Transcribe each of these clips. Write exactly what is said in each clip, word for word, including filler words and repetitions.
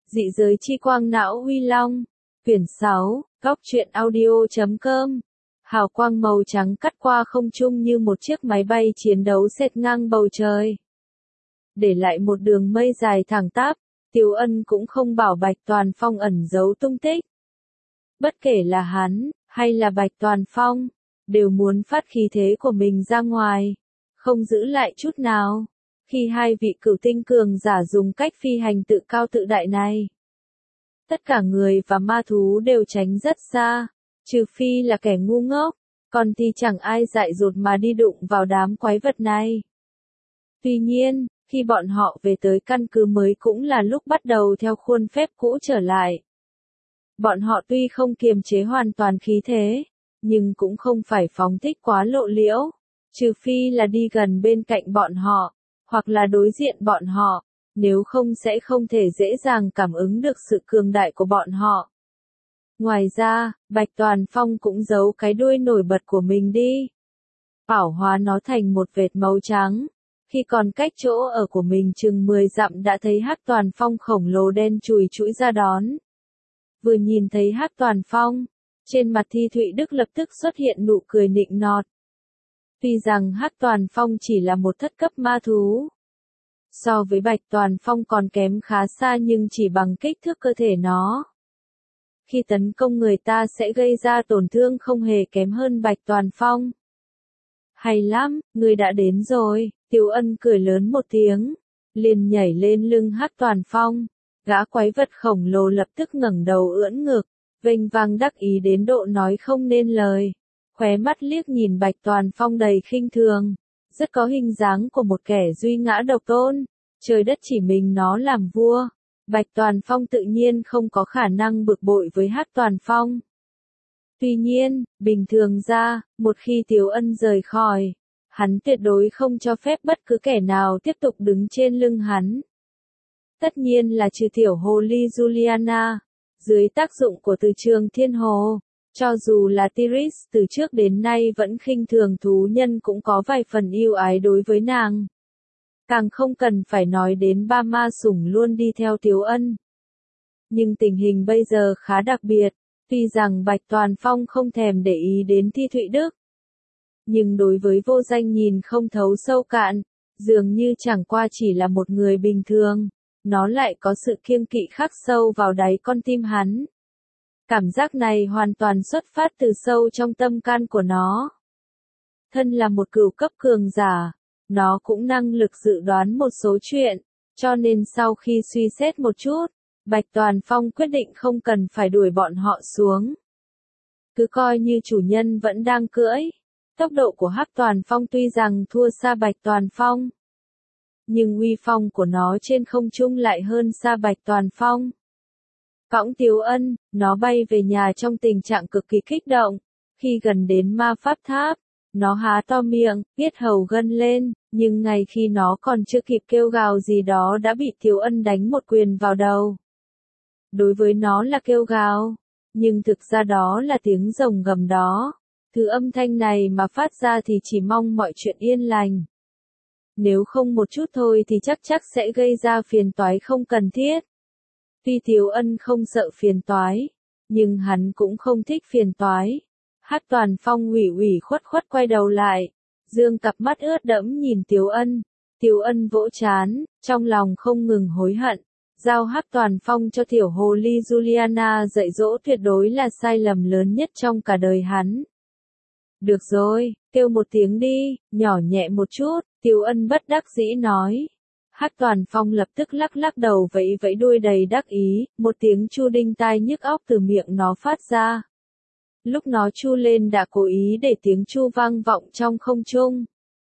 Dị giới chi quang não Huy Long. Quyển sáu, góc truyện audio.com. Hào quang màu trắng cắt qua không trung như một chiếc máy bay chiến đấu xẹt ngang bầu trời. Để lại một đường mây dài thẳng tắp, Tiếu Ân cũng không bảo Bạch Toàn Phong ẩn giấu tung tích. Bất kể là hắn, hay là Bạch Toàn Phong, đều muốn phát khí thế của mình ra ngoài, không giữ lại chút nào. Khi hai vị cửu tinh cường giả dùng cách phi hành tự cao tự đại này, tất cả người và ma thú đều tránh rất xa, trừ phi là kẻ ngu ngốc, còn thì chẳng ai dại dột mà đi đụng vào đám quái vật này. Tuy nhiên, khi bọn họ về tới căn cứ mới cũng là lúc bắt đầu theo khuôn phép cũ trở lại. Bọn họ tuy không kiềm chế hoàn toàn khí thế, nhưng cũng không phải phóng thích quá lộ liễu, trừ phi là đi gần bên cạnh bọn họ, hoặc là đối diện bọn họ, nếu không sẽ không thể dễ dàng cảm ứng được sự cường đại của bọn họ. Ngoài ra, Bạch Toàn Phong cũng giấu cái đuôi nổi bật của mình đi, bảo hóa nó thành một vệt màu trắng. Khi còn cách chỗ ở của mình chừng mười dặm đã thấy Hắc Toàn Phong khổng lồ đen chùi chũi ra đón. Vừa nhìn thấy Hắc Toàn Phong, trên mặt Thi Thụy Đức lập tức xuất hiện nụ cười nịnh nọt. Tuy rằng Hắc Toàn Phong chỉ là một thất cấp ma thú, so với Bạch Toàn Phong còn kém khá xa, nhưng chỉ bằng kích thước cơ thể nó, khi tấn công người ta sẽ gây ra tổn thương không hề kém hơn Bạch Toàn Phong. Hay lắm, người đã đến rồi. Tiếu Ân cười lớn một tiếng, liền nhảy lên lưng Hắc Toàn Phong. Gã quái vật khổng lồ lập tức ngẩng đầu ưỡn ngực, vênh vang đắc ý đến độ nói không nên lời. Khóe mắt liếc nhìn Bạch Toàn Phong đầy khinh thường, rất có hình dáng của một kẻ duy ngã độc tôn, trời đất chỉ mình nó làm vua. Bạch Toàn Phong tự nhiên không có khả năng bực bội với Hắc Toàn Phong. Tuy nhiên, bình thường ra, một khi Tiếu Ân rời khỏi, hắn tuyệt đối không cho phép bất cứ kẻ nào tiếp tục đứng trên lưng hắn. Tất nhiên là trừ tiểu hồ ly Juliana, dưới tác dụng của từ trường thiên hồ, cho dù là Tiris từ trước đến nay vẫn khinh thường thú nhân cũng có vài phần yêu ái đối với nàng. Càng không cần phải nói đến ba ma sủng luôn đi theo Tiếu Ân. Nhưng tình hình bây giờ khá đặc biệt, tuy rằng Bạch Toàn Phong không thèm để ý đến Thi Thụy Đức, nhưng đối với vô danh nhìn không thấu sâu cạn, dường như chẳng qua chỉ là một người bình thường, nó lại có sự kiêng kỵ khắc sâu vào đáy con tim hắn. Cảm giác này hoàn toàn xuất phát từ sâu trong tâm can của nó. Thân là một cửu cấp cường giả, nó cũng năng lực dự đoán một số chuyện, cho nên sau khi suy xét một chút, Bạch Toàn Phong quyết định không cần phải đuổi bọn họ xuống. Cứ coi như chủ nhân vẫn đang cưỡi. Tốc độ của Hắc Toàn Phong tuy rằng thua xa Bạch Toàn Phong, nhưng uy phong của nó trên không trung lại hơn xa Bạch Toàn Phong. Cõng Tiếu Ân, nó bay về nhà trong tình trạng cực kỳ kích động. Khi gần đến ma pháp tháp, nó há to miệng, yết hầu gân lên, nhưng ngay khi nó còn chưa kịp kêu gào gì đó đã bị Tiếu Ân đánh một quyền vào đầu. Đối với nó là kêu gào, nhưng thực ra đó là tiếng rồng gầm đó. Thứ âm thanh này mà phát ra thì chỉ mong mọi chuyện yên lành. Nếu không một chút thôi thì chắc chắc sẽ gây ra phiền toái không cần thiết. Tuy Tiếu Ân không sợ phiền toái, nhưng hắn cũng không thích phiền toái. Hắc Toàn Phong ủy ủy khuất khuất quay đầu lại, dương cặp mắt ướt đẫm nhìn Tiếu Ân. Tiếu Ân vỗ trán, trong lòng không ngừng hối hận. Giao Hắc Toàn Phong cho tiểu hồ ly Juliana dạy dỗ tuyệt đối là sai lầm lớn nhất trong cả đời hắn. Được rồi, kêu một tiếng đi, nhỏ nhẹ một chút, Tiếu Ân bất đắc dĩ nói. Hắc Toàn Phong lập tức lắc lắc đầu vẫy vẫy đuôi đầy đắc ý, một tiếng chu đinh tai nhức óc từ miệng nó phát ra. Lúc nó chu lên đã cố ý để tiếng chu vang vọng trong không trung.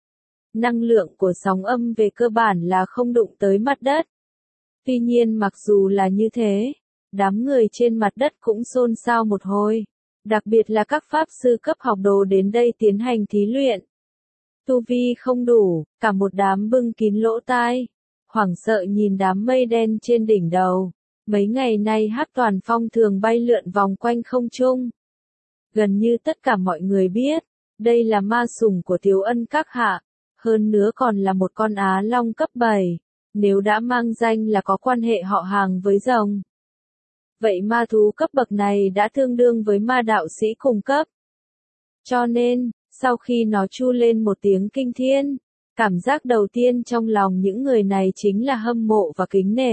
Năng lượng của sóng âm về cơ bản là không đụng tới mặt đất. Tuy nhiên mặc dù là như thế, đám người trên mặt đất cũng xôn xao một hồi. Đặc biệt là các pháp sư cấp học đồ đến đây tiến hành thí luyện. Tu vi không đủ, cả một đám bưng kín lỗ tai, hoảng sợ nhìn đám mây đen trên đỉnh đầu. Mấy ngày nay Hắc Toàn Phong thường bay lượn vòng quanh không trung. Gần như tất cả mọi người biết, đây là ma sủng của Tiếu Ân các hạ, hơn nữa còn là một con Á Long cấp bảy, nếu đã mang danh là có quan hệ họ hàng với rồng, vậy ma thú cấp bậc này đã tương đương với ma đạo sĩ cùng cấp. Cho nên, sau khi nó chu lên một tiếng kinh thiên, cảm giác đầu tiên trong lòng những người này chính là hâm mộ và kính nể.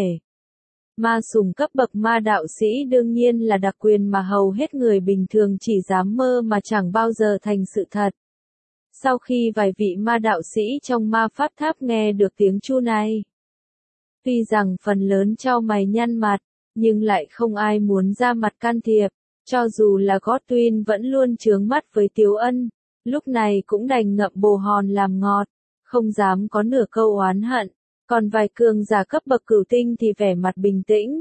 Ma sùng cấp bậc ma đạo sĩ đương nhiên là đặc quyền mà hầu hết người bình thường chỉ dám mơ mà chẳng bao giờ thành sự thật. Sau khi vài vị ma đạo sĩ trong ma pháp tháp nghe được tiếng chu này, tuy rằng phần lớn chau mày nhăn mặt, nhưng lại không ai muốn ra mặt can thiệp, cho dù là Godwin vẫn luôn chướng mắt với Tiếu Ân, lúc này cũng đành ngậm bồ hòn làm ngọt, không dám có nửa câu oán hận, còn vài cường giả cấp bậc cửu tinh thì vẻ mặt bình tĩnh,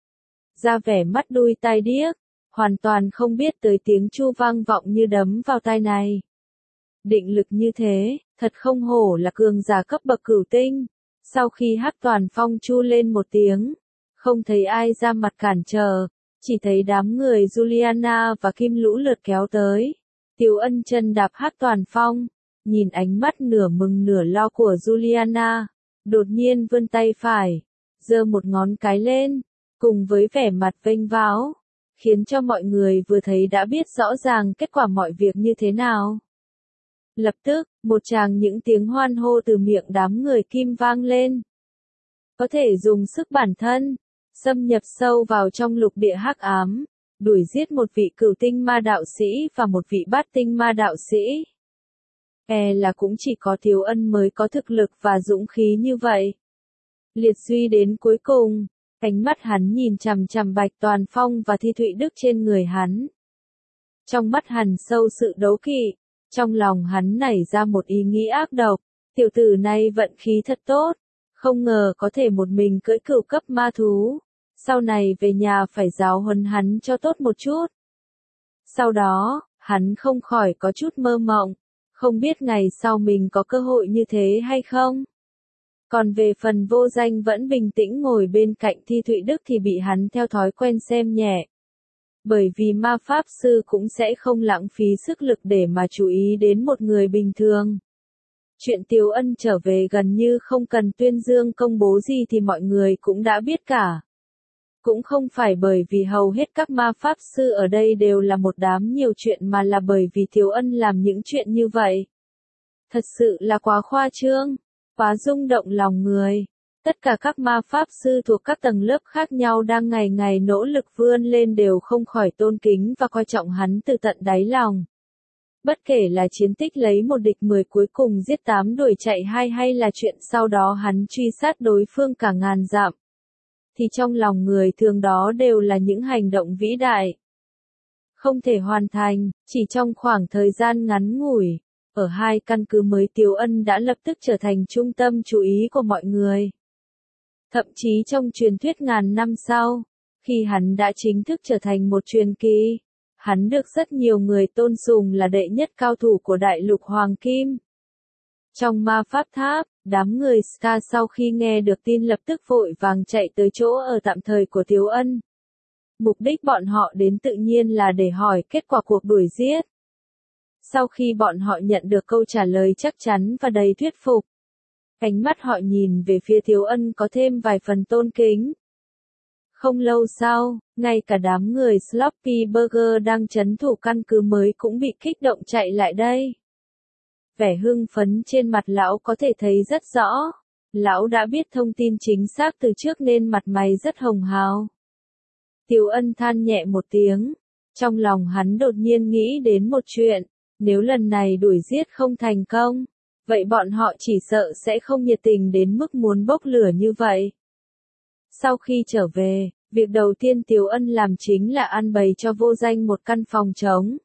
ra vẻ mắt đuôi tai điếc, hoàn toàn không biết tới tiếng chu vang vọng như đấm vào tai này. Định lực như thế, thật không hổ là cường giả cấp bậc cửu tinh. Sau khi Hắc Toàn Phong chu lên một tiếng, không thấy ai ra mặt cản trở, chỉ thấy đám người Juliana và Kim lũ lượt kéo tới. Tiếu Ân chân đạp Hắc Toàn Phong, nhìn ánh mắt nửa mừng nửa lo của Juliana, đột nhiên vươn tay phải, giơ một ngón cái lên, cùng với vẻ mặt vênh váo, khiến cho mọi người vừa thấy đã biết rõ ràng kết quả mọi việc như thế nào. Lập tức, một tràng những tiếng hoan hô từ miệng đám người Kim vang lên. Có thể dùng sức bản thân, xâm nhập sâu vào trong lục địa hắc ám, đuổi giết một vị cửu tinh ma đạo sĩ và một vị bát tinh ma đạo sĩ. E là cũng chỉ có Tiếu Ân mới có thực lực và dũng khí như vậy. Liệt suy đến cuối cùng, ánh mắt hắn nhìn chằm chằm Bạch Toàn Phong và Thi Thụy Đức trên người hắn. Trong mắt hắn sâu sự đố kỵ, trong lòng hắn nảy ra một ý nghĩ ác độc, tiểu tử này vận khí thật tốt, không ngờ có thể một mình cưỡi cửu cấp ma thú, sau này về nhà phải giáo huấn hắn cho tốt một chút. Sau đó, hắn không khỏi có chút mơ mộng, không biết ngày sau mình có cơ hội như thế hay không. Còn về phần Vô Danh vẫn bình tĩnh ngồi bên cạnh Thi Thụy Đức thì bị hắn theo thói quen xem nhẹ. Bởi vì ma pháp sư cũng sẽ không lãng phí sức lực để mà chú ý đến một người bình thường. Chuyện Tiếu Ân trở về gần như không cần tuyên dương công bố gì thì mọi người cũng đã biết cả. Cũng không phải bởi vì hầu hết các ma pháp sư ở đây đều là một đám nhiều chuyện mà là bởi vì Tiếu Ân làm những chuyện như vậy. Thật sự là quá khoa trương, quá rung động lòng người. Tất cả các ma pháp sư thuộc các tầng lớp khác nhau đang ngày ngày nỗ lực vươn lên đều không khỏi tôn kính và coi trọng hắn từ tận đáy lòng. Bất kể là chiến tích lấy một địch mười cuối cùng giết tám đuổi chạy hai hay là chuyện sau đó hắn truy sát đối phương cả ngàn dặm, thì trong lòng người thường đó đều là những hành động vĩ đại. Không thể hoàn thành, chỉ trong khoảng thời gian ngắn ngủi, ở hai căn cứ mới Tiếu Ân đã lập tức trở thành trung tâm chú ý của mọi người. Thậm chí trong truyền thuyết ngàn năm sau, khi hắn đã chính thức trở thành một truyền kỳ, hắn được rất nhiều người tôn sùng là đệ nhất cao thủ của đại lục Hoàng Kim. Trong ma pháp tháp, đám người Ska sau khi nghe được tin lập tức vội vàng chạy tới chỗ ở tạm thời của Tiếu Ân. Mục đích bọn họ đến tự nhiên là để hỏi kết quả cuộc đuổi giết. Sau khi bọn họ nhận được câu trả lời chắc chắn và đầy thuyết phục, ánh mắt họ nhìn về phía Tiếu Ân có thêm vài phần tôn kính. Không lâu sau, ngay cả đám người Sloppy Burger đang trấn thủ căn cứ mới cũng bị kích động chạy lại đây. Vẻ hưng phấn trên mặt lão có thể thấy rất rõ. Lão đã biết thông tin chính xác từ trước nên mặt mày rất hồng hào. Tiếu Ân than nhẹ một tiếng. Trong lòng hắn đột nhiên nghĩ đến một chuyện. Nếu lần này đuổi giết không thành công, vậy bọn họ chỉ sợ sẽ không nhiệt tình đến mức muốn bốc lửa như vậy. Sau khi trở về, việc đầu tiên Tiếu Ân làm chính là ăn bày cho Vô Danh một căn phòng trống.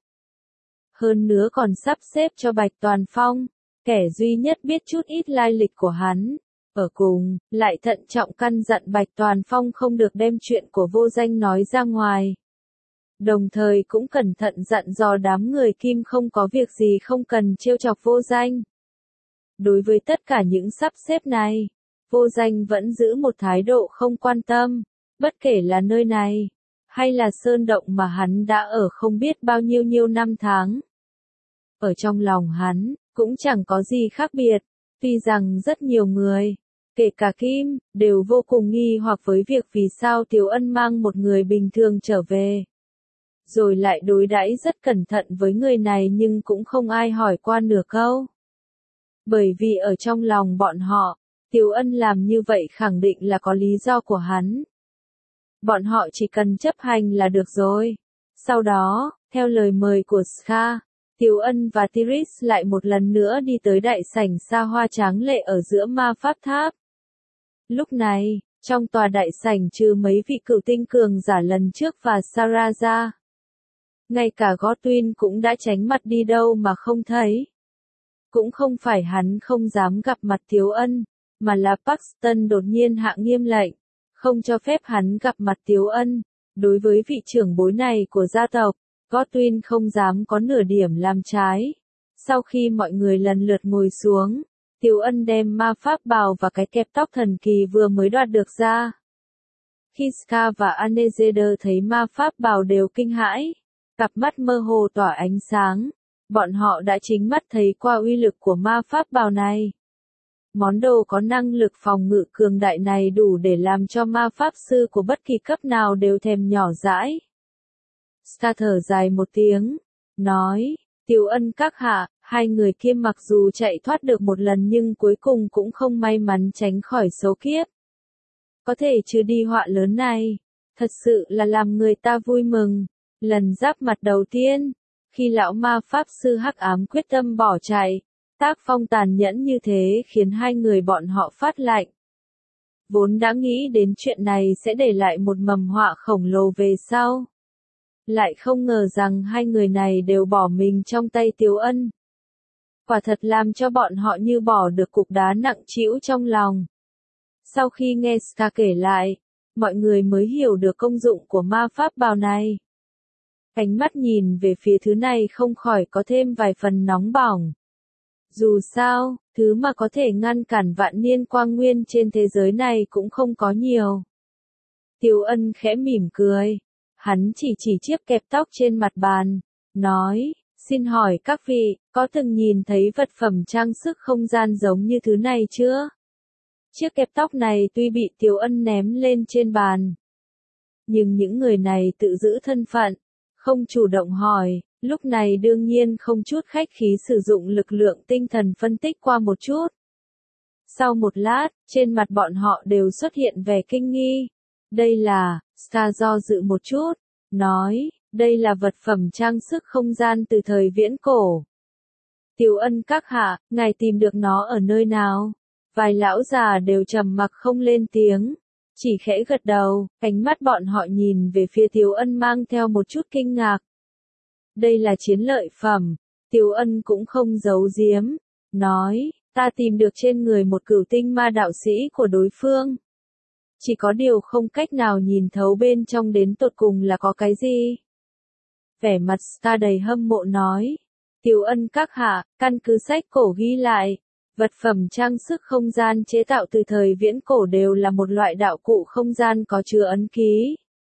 Hơn nữa còn sắp xếp cho Bạch Toàn Phong, kẻ duy nhất biết chút ít lai lịch của hắn, ở cùng, lại thận trọng căn dặn Bạch Toàn Phong không được đem chuyện của Vô Danh nói ra ngoài. Đồng thời cũng cẩn thận dặn dò đám người Kim không có việc gì không cần trêu chọc Vô Danh. Đối với tất cả những sắp xếp này, Vô Danh vẫn giữ một thái độ không quan tâm, bất kể là nơi này, hay là sơn động mà hắn đã ở không biết bao nhiêu nhiêu năm tháng. Ở trong lòng hắn, cũng chẳng có gì khác biệt, tuy rằng rất nhiều người, kể cả Kim, đều vô cùng nghi hoặc với việc vì sao Tiếu Ân mang một người bình thường trở về. Rồi lại đối đãi rất cẩn thận với người này nhưng cũng không ai hỏi qua nửa câu. Bởi vì ở trong lòng bọn họ, Tiếu Ân làm như vậy khẳng định là có lý do của hắn. Bọn họ chỉ cần chấp hành là được rồi. Sau đó, theo lời mời của Ska, Tiếu Ân và Tiris lại một lần nữa đi tới đại sảnh xa hoa tráng lệ ở giữa ma pháp tháp. Lúc này, trong tòa đại sảnh trừ mấy vị cửu tinh cường giả lần trước và Sarah ra, ngay cả Godwin cũng đã tránh mặt đi đâu mà không thấy. Cũng không phải hắn không dám gặp mặt Tiếu Ân, mà là Paxton đột nhiên hạ nghiêm lệnh, không cho phép hắn gặp mặt Tiếu Ân. Đối với vị trưởng bối này của gia tộc, Godwin không dám có nửa điểm làm trái. Sau khi mọi người lần lượt ngồi xuống, Tiếu Ân đem ma pháp bào và cái kẹp tóc thần kỳ vừa mới đoạt được ra. Khi Ska và Anezeder thấy ma pháp bào đều kinh hãi, cặp mắt mơ hồ tỏa ánh sáng, bọn họ đã chính mắt thấy qua uy lực của ma pháp bào này. Món đồ có năng lực phòng ngự cường đại này đủ để làm cho ma pháp sư của bất kỳ cấp nào đều thèm nhỏ dãi. Ska thở dài một tiếng, nói, Tiếu Ân các hạ, hai người kia mặc dù chạy thoát được một lần nhưng cuối cùng cũng không may mắn tránh khỏi số kiếp. Có thể trừ đi họa lớn này, thật sự là làm người ta vui mừng. Lần giáp mặt đầu tiên, khi lão ma pháp sư hắc ám quyết tâm bỏ chạy, tác phong tàn nhẫn như thế khiến hai người bọn họ phát lạnh. Vốn đã nghĩ đến chuyện này sẽ để lại một mầm họa khổng lồ về sau. Lại không ngờ rằng hai người này đều bỏ mình trong tay Tiếu Ân. Quả thật làm cho bọn họ như bỏ được cục đá nặng trĩu trong lòng. Sau khi nghe Ska kể lại, mọi người mới hiểu được công dụng của ma pháp bào này. Ánh mắt nhìn về phía thứ này không khỏi có thêm vài phần nóng bỏng. Dù sao, thứ mà có thể ngăn cản vạn niên quang nguyên trên thế giới này cũng không có nhiều. Tiếu Ân khẽ mỉm cười. Hắn chỉ chỉ chiếc kẹp tóc trên mặt bàn, nói, xin hỏi các vị, có từng nhìn thấy vật phẩm trang sức không gian giống như thứ này chưa? Chiếc kẹp tóc này tuy bị Tiếu Ân ném lên trên bàn, nhưng những người này tự giữ thân phận, không chủ động hỏi, lúc này đương nhiên không chút khách khí sử dụng lực lượng tinh thần phân tích qua một chút. Sau một lát, trên mặt bọn họ đều xuất hiện vẻ kinh nghi. Đây là, Ska do dự một chút, nói, đây là vật phẩm trang sức không gian từ thời viễn cổ. Tiếu Ân các hạ, ngài tìm được nó ở nơi nào? Vài lão già đều trầm mặc không lên tiếng, chỉ khẽ gật đầu, ánh mắt bọn họ nhìn về phía Tiếu Ân mang theo một chút kinh ngạc. Đây là chiến lợi phẩm, Tiếu Ân cũng không giấu giếm, nói, ta tìm được trên người một cửu tinh ma đạo sĩ của đối phương. Chỉ có điều không cách nào nhìn thấu bên trong đến tột cùng là có cái gì. Vẻ mặt Ska đầy hâm mộ nói, Tiếu Ân các hạ, căn cứ sách cổ ghi lại, vật phẩm trang sức không gian chế tạo từ thời viễn cổ đều là một loại đạo cụ không gian có chứa ấn ký.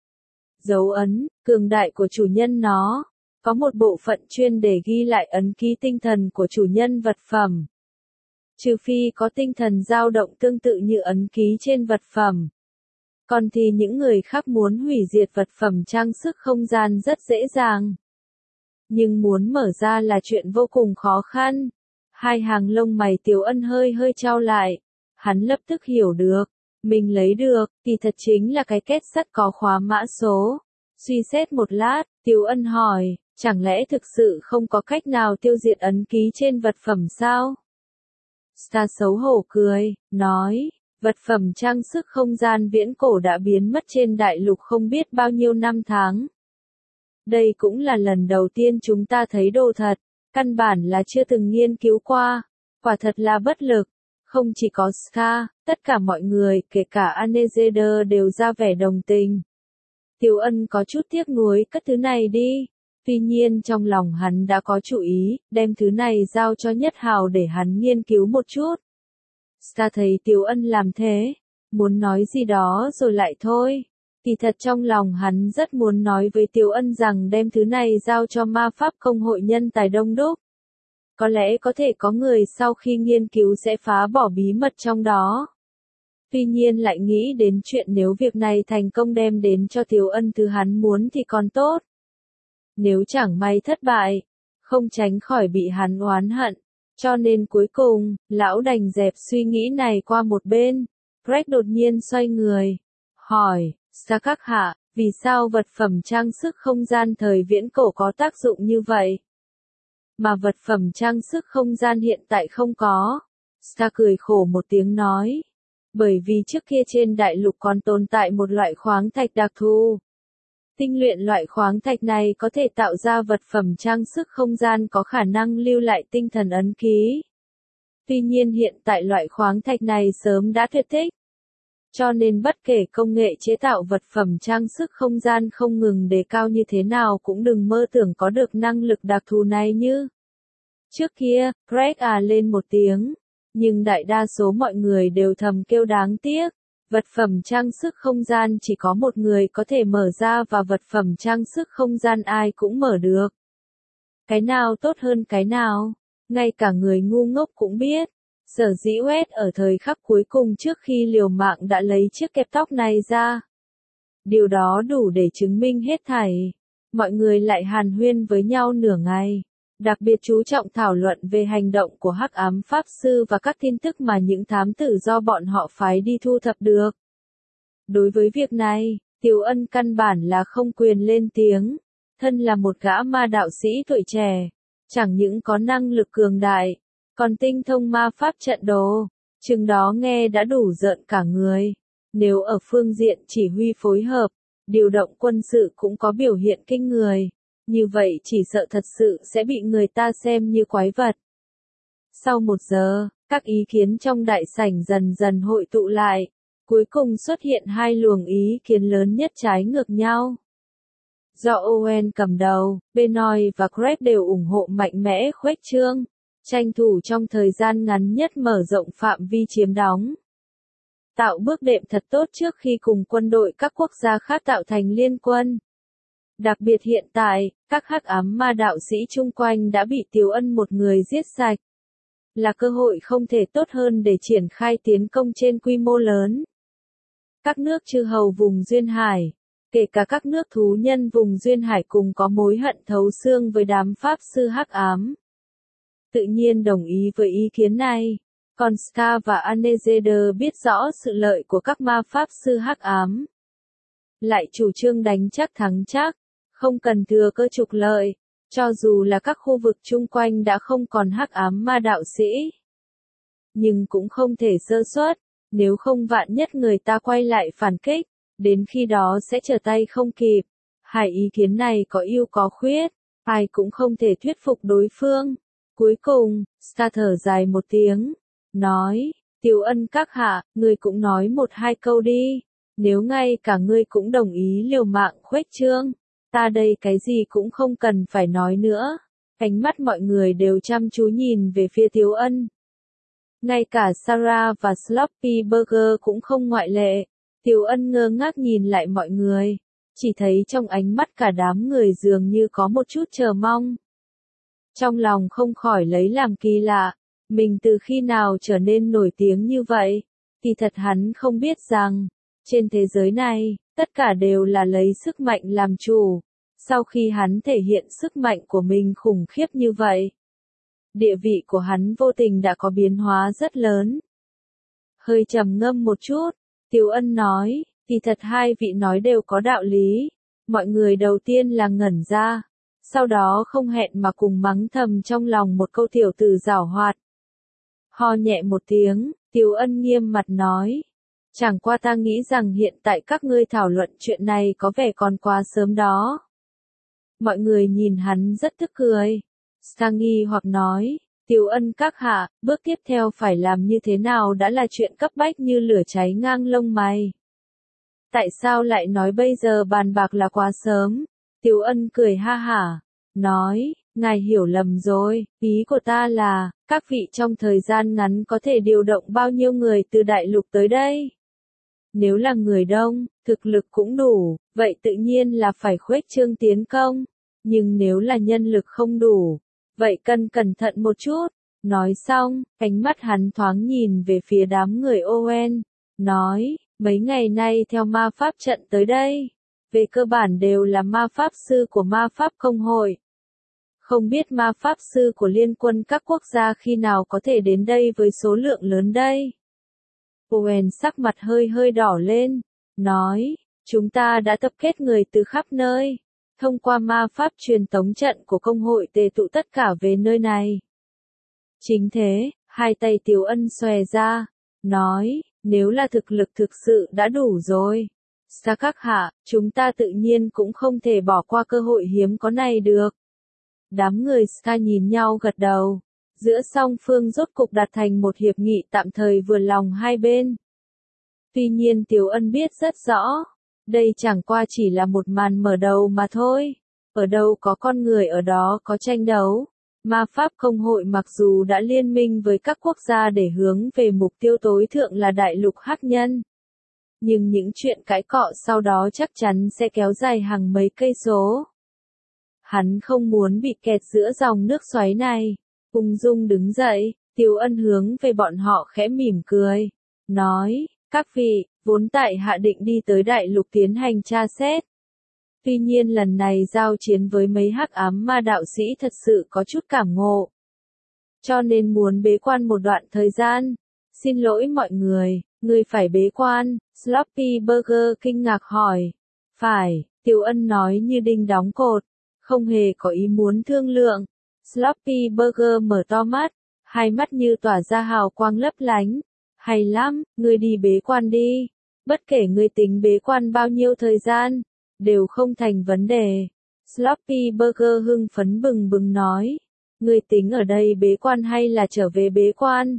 Dấu ấn, cường đại của chủ nhân nó, có một bộ phận chuyên để ghi lại ấn ký tinh thần của chủ nhân vật phẩm. Trừ phi có tinh thần dao động tương tự như ấn ký trên vật phẩm. Còn thì những người khác muốn hủy diệt vật phẩm trang sức không gian rất dễ dàng. Nhưng muốn mở ra là chuyện vô cùng khó khăn. Hai hàng lông mày Tiếu Ân hơi hơi trao lại. Hắn lập tức hiểu được. Mình lấy được, thì thật chính là cái kết sắt có khóa mã số. Suy xét một lát, Tiếu Ân hỏi, chẳng lẽ thực sự không có cách nào tiêu diệt ấn ký trên vật phẩm sao? Ska xấu hổ cười, nói, vật phẩm trang sức không gian viễn cổ đã biến mất trên đại lục không biết bao nhiêu năm tháng. Đây cũng là lần đầu tiên chúng ta thấy đồ thật, căn bản là chưa từng nghiên cứu qua, quả thật là bất lực. Không chỉ có Ska, tất cả mọi người, kể cả Anezeder đều ra vẻ đồng tình. Tiếu Ân có chút tiếc nuối cất thứ này đi. Tuy nhiên trong lòng hắn đã có chủ ý, đem thứ này giao cho Nhất Hào để hắn nghiên cứu một chút. Ska thấy Tiếu Ân làm thế, muốn nói gì đó rồi lại thôi. Kỳ thật trong lòng hắn rất muốn nói với Tiếu Ân rằng đem thứ này giao cho ma pháp công hội nhân tài đông đúc. Có lẽ có thể có người sau khi nghiên cứu sẽ phá bỏ bí mật trong đó. Tuy nhiên lại nghĩ đến chuyện nếu việc này thành công đem đến cho Tiếu Ân thứ hắn muốn thì còn tốt. Nếu chẳng may thất bại, không tránh khỏi bị hắn oán hận. Cho nên cuối cùng, lão đành dẹp suy nghĩ này qua một bên. Greg đột nhiên xoay người, hỏi, Sa các hạ, vì sao vật phẩm trang sức không gian thời viễn cổ có tác dụng như vậy? Mà vật phẩm trang sức không gian hiện tại không có. Sa cười khổ một tiếng nói. Bởi vì trước kia trên đại lục còn tồn tại một loại khoáng thạch đặc thù. Tinh luyện loại khoáng thạch này có thể tạo ra vật phẩm trang sức không gian có khả năng lưu lại tinh thần ấn ký. Tuy nhiên hiện tại loại khoáng thạch này sớm đã tuyệt tích. Cho nên bất kể công nghệ chế tạo vật phẩm trang sức không gian không ngừng đề cao như thế nào cũng đừng mơ tưởng có được năng lực đặc thù này như. Trước kia, Greg à lên một tiếng. Nhưng đại đa số mọi người đều thầm kêu đáng tiếc. Vật phẩm trang sức không gian chỉ có một người có thể mở ra và vật phẩm trang sức không gian ai cũng mở được. Cái nào tốt hơn cái nào? Ngay cả người ngu ngốc cũng biết. Sở dĩ West ở thời khắc cuối cùng trước khi liều mạng đã lấy chiếc kẹp tóc này ra. Điều đó đủ để chứng minh hết thảy. Mọi người lại hàn huyên với nhau nửa ngày. Đặc biệt chú trọng thảo luận về hành động của Hắc Ám Pháp Sư và các tin tức mà những thám tử do bọn họ phái đi thu thập được. Đối với việc này, Tiếu Ân căn bản là không quyền lên tiếng. Thân là một gã ma đạo sĩ tuổi trẻ, chẳng những có năng lực cường đại, còn tinh thông ma pháp trận đồ, chừng đó nghe đã đủ rợn cả người. Nếu ở phương diện chỉ huy phối hợp, điều động quân sự cũng có biểu hiện kinh người. Như vậy chỉ sợ thật sự sẽ bị người ta xem như quái vật. Sau một giờ, các ý kiến trong đại sảnh dần dần hội tụ lại. Cuối cùng xuất hiện hai luồng ý kiến lớn nhất trái ngược nhau. Do Owen cầm đầu, Benoit và Greg đều ủng hộ mạnh mẽ khuếch trương, tranh thủ trong thời gian ngắn nhất mở rộng phạm vi chiếm đóng. Tạo bước đệm thật tốt trước khi cùng quân đội các quốc gia khác tạo thành liên quân. Đặc biệt hiện tại, các hắc ám ma đạo sĩ chung quanh đã bị Tiếu Ân một người giết sạch. Là cơ hội không thể tốt hơn để triển khai tiến công trên quy mô lớn. Các nước chư hầu vùng Duyên Hải, kể cả các nước thú nhân vùng Duyên Hải cùng có mối hận thấu xương với đám pháp sư hắc ám. Tự nhiên đồng ý với ý kiến này. Còn Scar và Anezeder biết rõ sự lợi của các ma pháp sư hắc ám. Lại chủ trương đánh chắc thắng chắc, không cần thừa cơ trục lợi, cho dù là các khu vực chung quanh đã không còn hắc ám ma đạo sĩ. Nhưng cũng không thể sơ suất, nếu không vạn nhất người ta quay lại phản kích, đến khi đó sẽ trở tay không kịp. Hai ý kiến này có ưu có khuyết, ai cũng không thể thuyết phục đối phương. Cuối cùng, Scar thở dài một tiếng, nói, Tiếu Ân các hạ, ngươi cũng nói một hai câu đi, nếu ngay cả ngươi cũng đồng ý liều mạng khuếch trương, ta đây cái gì cũng không cần phải nói nữa. Ánh mắt mọi người đều chăm chú nhìn về phía Tiếu Ân. Ngay cả Sarah và Sloppy Burger cũng không ngoại lệ. Tiếu Ân ngơ ngác nhìn lại mọi người, chỉ thấy trong ánh mắt cả đám người dường như có một chút chờ mong. Trong lòng không khỏi lấy làm kỳ lạ, mình từ khi nào trở nên nổi tiếng như vậy, thì thật hắn không biết rằng, trên thế giới này, tất cả đều là lấy sức mạnh làm chủ. Sau khi hắn thể hiện sức mạnh của mình khủng khiếp như vậy, địa vị của hắn vô tình đã có biến hóa rất lớn. Hơi trầm ngâm một chút, Tiếu Ân nói, thì thật hai vị nói đều có đạo lý. Mọi người đầu tiên là ngẩn ra, sau đó không hẹn mà cùng mắng thầm trong lòng một câu tiểu tử giảo hoạt. Ho nhẹ một tiếng, Tiếu Ân nghiêm mặt nói, chẳng qua ta nghĩ rằng hiện tại các ngươi thảo luận chuyện này có vẻ còn quá sớm đó. Mọi người nhìn hắn rất tức cười. Scar nghi hoặc nói, Tiếu Ân các hạ, bước tiếp theo phải làm như thế nào đã là chuyện cấp bách như lửa cháy ngang lông mày. Tại sao lại nói bây giờ bàn bạc là quá sớm? Tiếu Ân cười ha hả, nói, ngài hiểu lầm rồi, ý của ta là, các vị trong thời gian ngắn có thể điều động bao nhiêu người từ đại lục tới đây? Nếu là người đông, thực lực cũng đủ, vậy tự nhiên là phải khuếch trương tiến công. Nhưng nếu là nhân lực không đủ, vậy cần cẩn thận một chút. Nói xong, ánh mắt hắn thoáng nhìn về phía đám người Owen. nói, mấy ngày nay theo ma pháp trận tới đây, về cơ bản đều là ma pháp sư của ma pháp công hội. Không biết ma pháp sư của liên quân các quốc gia khi nào có thể đến đây với số lượng lớn đây. Owen sắc mặt hơi hơi đỏ lên, nói, chúng ta đã tập kết người từ khắp nơi, thông qua ma pháp truyền tống trận của công hội tề tụ tất cả về nơi này. Chính thế, hai tay Tiếu Ân xòe ra, nói, nếu là thực lực thực sự đã đủ rồi. Sa các hạ, chúng ta tự nhiên cũng không thể bỏ qua cơ hội hiếm có này được. Đám người Ska nhìn nhau gật đầu. Giữa song phương rốt cục đạt thành một hiệp nghị tạm thời vừa lòng hai bên. Tuy nhiên Tiếu Ân biết rất rõ, đây chẳng qua chỉ là một màn mở đầu mà thôi. Ở đâu có con người ở đó có tranh đấu. Ma pháp công hội mặc dù đã liên minh với các quốc gia để hướng về mục tiêu tối thượng là đại lục hắc nhân. Nhưng những chuyện cãi cọ sau đó chắc chắn sẽ kéo dài hàng mấy cây số. Hắn không muốn bị kẹt giữa dòng nước xoáy này. Ung dung đứng dậy, Tiếu Ân hướng về bọn họ khẽ mỉm cười. Nói, các vị, vốn tại hạ định đi tới đại lục tiến hành tra xét. Tuy nhiên lần này giao chiến với mấy hắc ám ma đạo sĩ thật sự có chút cảm ngộ. Cho nên muốn bế quan một đoạn thời gian. Xin lỗi mọi người, người phải bế quan, Sloppy Burger kinh ngạc hỏi. Phải, Tiếu Ân nói như đinh đóng cột, không hề có ý muốn thương lượng. Sloppy Burger mở to mắt, hai mắt như tỏa ra hào quang lấp lánh. Hay lắm, ngươi đi bế quan đi. Bất kể ngươi tính bế quan bao nhiêu thời gian, đều không thành vấn đề. Sloppy Burger hưng phấn bừng bừng nói. Ngươi tính ở đây bế quan hay là trở về bế quan?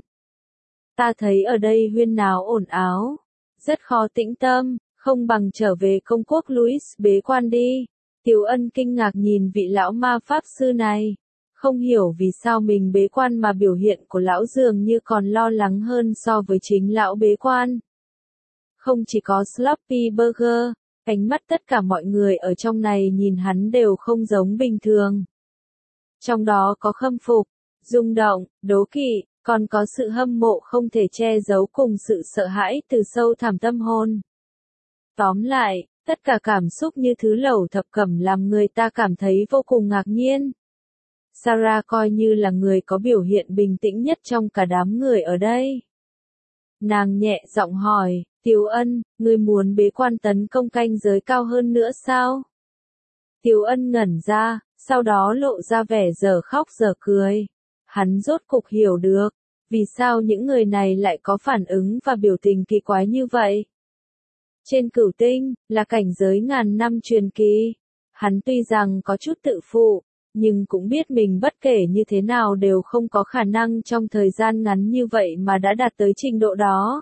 Ta thấy ở đây huyên náo ồn áo, rất khó tĩnh tâm, không bằng trở về công quốc Louis bế quan đi. Tiếu Ân kinh ngạc nhìn vị lão ma pháp sư này. Không hiểu vì sao mình bế quan mà biểu hiện của lão dường như còn lo lắng hơn so với chính lão bế quan. Không chỉ có Sloppy Burger, ánh mắt tất cả mọi người ở trong này nhìn hắn đều không giống bình thường. Trong đó có khâm phục, rung động, đố kỵ, còn có sự hâm mộ không thể che giấu cùng sự sợ hãi từ sâu thẳm tâm hồn. Tóm lại, tất cả cảm xúc như thứ lẩu thập cẩm làm người ta cảm thấy vô cùng ngạc nhiên. Sarah coi như là người có biểu hiện bình tĩnh nhất trong cả đám người ở đây. Nàng nhẹ giọng hỏi, Tiếu Ân, ngươi muốn bế quan tấn công canh giới cao hơn nữa sao? Tiếu Ân ngẩn ra, sau đó lộ ra vẻ dở khóc dở cười. Hắn rốt cục hiểu được, vì sao những người này lại có phản ứng và biểu tình kỳ quái như vậy. Trên cửu tinh, là cảnh giới ngàn năm truyền kỳ. Hắn tuy rằng có chút tự phụ, nhưng cũng biết mình bất kể như thế nào đều không có khả năng trong thời gian ngắn như vậy mà đã đạt tới trình độ đó.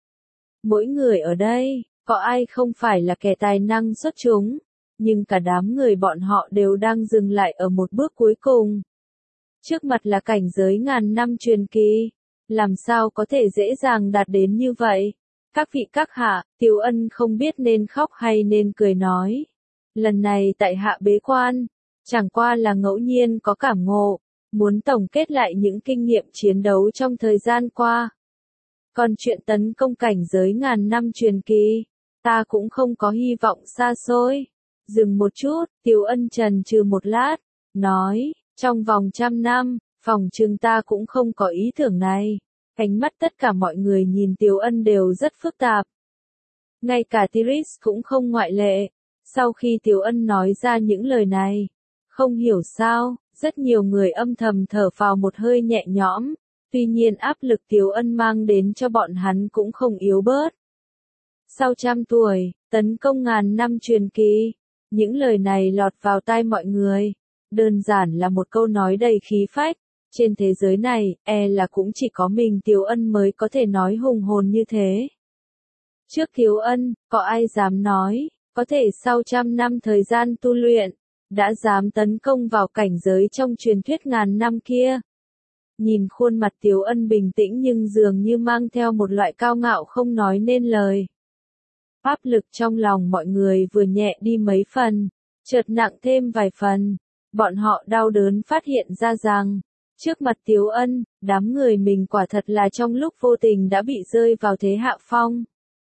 Mỗi người ở đây, có ai không phải là kẻ tài năng xuất chúng, nhưng cả đám người bọn họ đều đang dừng lại ở một bước cuối cùng. Trước mặt là cảnh giới ngàn năm truyền kỳ, làm sao có thể dễ dàng đạt đến như vậy? Các vị các hạ, Tiếu Ân không biết nên khóc hay nên cười nói. Lần này tại hạ bế quan, chẳng qua là ngẫu nhiên có cảm ngộ, muốn tổng kết lại những kinh nghiệm chiến đấu trong thời gian qua. Còn chuyện tấn công cảnh giới ngàn năm truyền kỳ, ta cũng không có hy vọng xa xôi. Dừng một chút, Tiếu Ân chần chừ một lát, nói, trong vòng trăm năm, phòng chừng ta cũng không có ý tưởng này. Ánh mắt tất cả mọi người nhìn Tiếu Ân đều rất phức tạp. Ngay cả Tiris cũng không ngoại lệ. Sau khi Tiếu Ân nói ra những lời này, không hiểu sao, rất nhiều người âm thầm thở phào một hơi nhẹ nhõm. Tuy nhiên áp lực Tiếu Ân mang đến cho bọn hắn cũng không yếu bớt. Sau trăm tuổi, tấn công ngàn năm truyền kỳ, những lời này lọt vào tai mọi người. Đơn giản là một câu nói đầy khí phách. Trên thế giới này, e là cũng chỉ có mình Tiếu Ân mới có thể nói hùng hồn như thế. Trước Tiếu Ân, có ai dám nói, có thể sau trăm năm thời gian tu luyện, đã dám tấn công vào cảnh giới trong truyền thuyết ngàn năm kia. Nhìn khuôn mặt Tiếu Ân bình tĩnh nhưng dường như mang theo một loại cao ngạo không nói nên lời. Áp lực trong lòng mọi người vừa nhẹ đi mấy phần, chợt nặng thêm vài phần. Bọn họ đau đớn phát hiện ra rằng, trước mặt Tiếu Ân, đám người mình quả thật là trong lúc vô tình đã bị rơi vào thế hạ phong.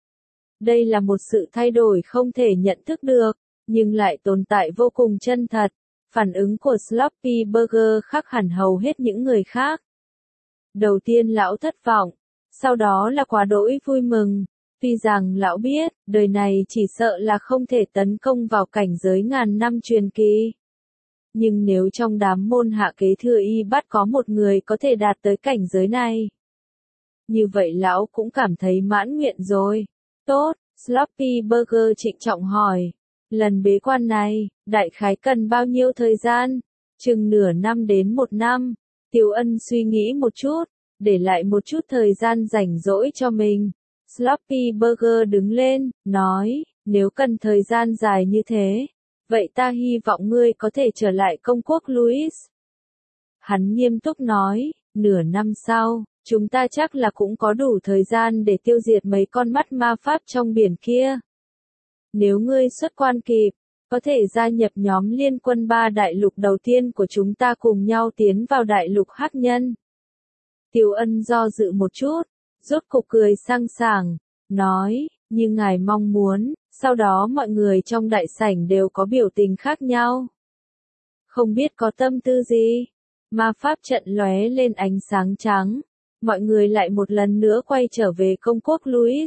Đây là một sự thay đổi không thể nhận thức được, nhưng lại tồn tại vô cùng chân thật. Phản ứng của Sloppy Burger khác hẳn hầu hết những người khác. Đầu tiên lão thất vọng, sau đó là quá đỗi vui mừng. Tuy rằng lão biết, đời này chỉ sợ là không thể tấn công vào cảnh giới ngàn năm truyền kỳ. Nhưng nếu trong đám môn hạ kế thừa y bắt có một người có thể đạt tới cảnh giới này, như vậy lão cũng cảm thấy mãn nguyện rồi. Tốt, Sloppy Burger trịnh trọng hỏi. Lần bế quan này, đại khái cần bao nhiêu thời gian? Chừng nửa năm đến một năm. Tiểu Ân suy nghĩ một chút, để lại một chút thời gian rảnh rỗi cho mình. Sloppy Burger đứng lên, nói, nếu cần thời gian dài như thế, vậy ta hy vọng ngươi có thể trở lại công quốc Louis. Hắn nghiêm túc nói, nửa năm sau, chúng ta chắc là cũng có đủ thời gian để tiêu diệt mấy con mắt ma pháp trong biển kia. Nếu ngươi xuất quan kịp, có thể gia nhập nhóm liên quân ba đại lục đầu tiên của chúng ta cùng nhau tiến vào đại lục hắc nhân. Tiểu Ân do dự một chút, rốt cục cười sang sảng, nói, như ngài mong muốn. Sau đó mọi người trong đại sảnh đều có biểu tình khác nhau. Không biết có tâm tư gì, ma pháp trận lóe lên ánh sáng trắng, mọi người lại một lần nữa quay trở về công quốc Louis.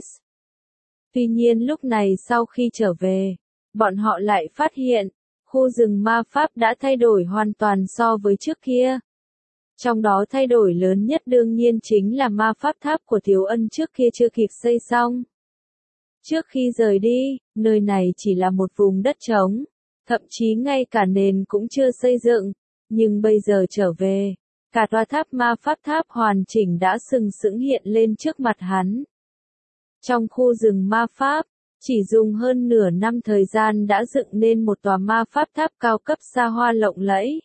Tuy nhiên lúc này sau khi trở về, bọn họ lại phát hiện, khu rừng ma pháp đã thay đổi hoàn toàn so với trước kia. Trong đó thay đổi lớn nhất đương nhiên chính là ma pháp tháp của Tiểu Ân trước kia chưa kịp xây xong. Trước khi rời đi, nơi này chỉ là một vùng đất trống, thậm chí ngay cả nền cũng chưa xây dựng, nhưng bây giờ trở về, cả tòa tháp ma pháp tháp hoàn chỉnh đã sừng sững hiện lên trước mặt hắn. Trong khu rừng ma pháp, chỉ dùng hơn nửa năm thời gian đã dựng nên một tòa ma pháp tháp cao cấp xa hoa lộng lẫy.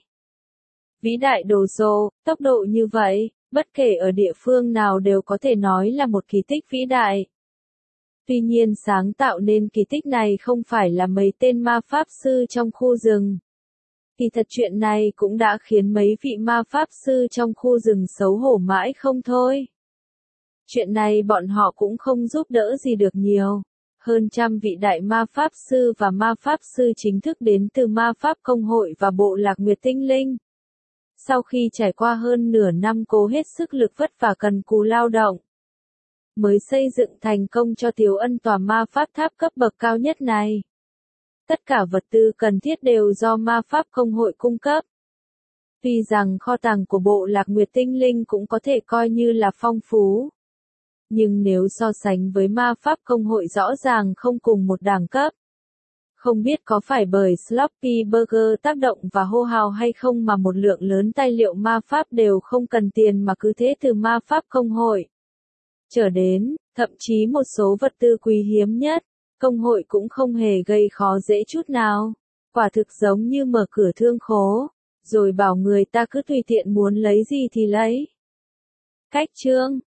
Vĩ đại đồ sộ, tốc độ như vậy, bất kể ở địa phương nào đều có thể nói là một kỳ tích vĩ đại. Tuy nhiên sáng tạo nên kỳ tích này không phải là mấy tên ma pháp sư trong khu rừng. Thì thật chuyện này cũng đã khiến mấy vị ma pháp sư trong khu rừng xấu hổ mãi không thôi. Chuyện này bọn họ cũng không giúp đỡ gì được nhiều. Hơn trăm vị đại ma pháp sư và ma pháp sư chính thức đến từ ma pháp công hội và bộ lạc Nguyệt Tinh Linh. Sau khi trải qua hơn nửa năm cố hết sức lực vất vả cần cù lao động, mới xây dựng thành công cho Tiểu Ân tòa ma pháp tháp cấp bậc cao nhất này. Tất cả vật tư cần thiết đều do ma pháp công hội cung cấp. Tuy rằng kho tàng của bộ lạc Nguyệt Tinh Linh cũng có thể coi như là phong phú, nhưng nếu so sánh với ma pháp công hội rõ ràng không cùng một đẳng cấp. Không biết có phải bởi Sloppy Burger tác động và hô hào hay không mà một lượng lớn tài liệu ma pháp đều không cần tiền mà cứ thế từ ma pháp công hội trở đến, thậm chí một số vật tư quý hiếm nhất, công hội cũng không hề gây khó dễ chút nào. Quả thực giống như mở cửa thương khố, rồi bảo người ta cứ tùy tiện muốn lấy gì thì lấy. Cách chương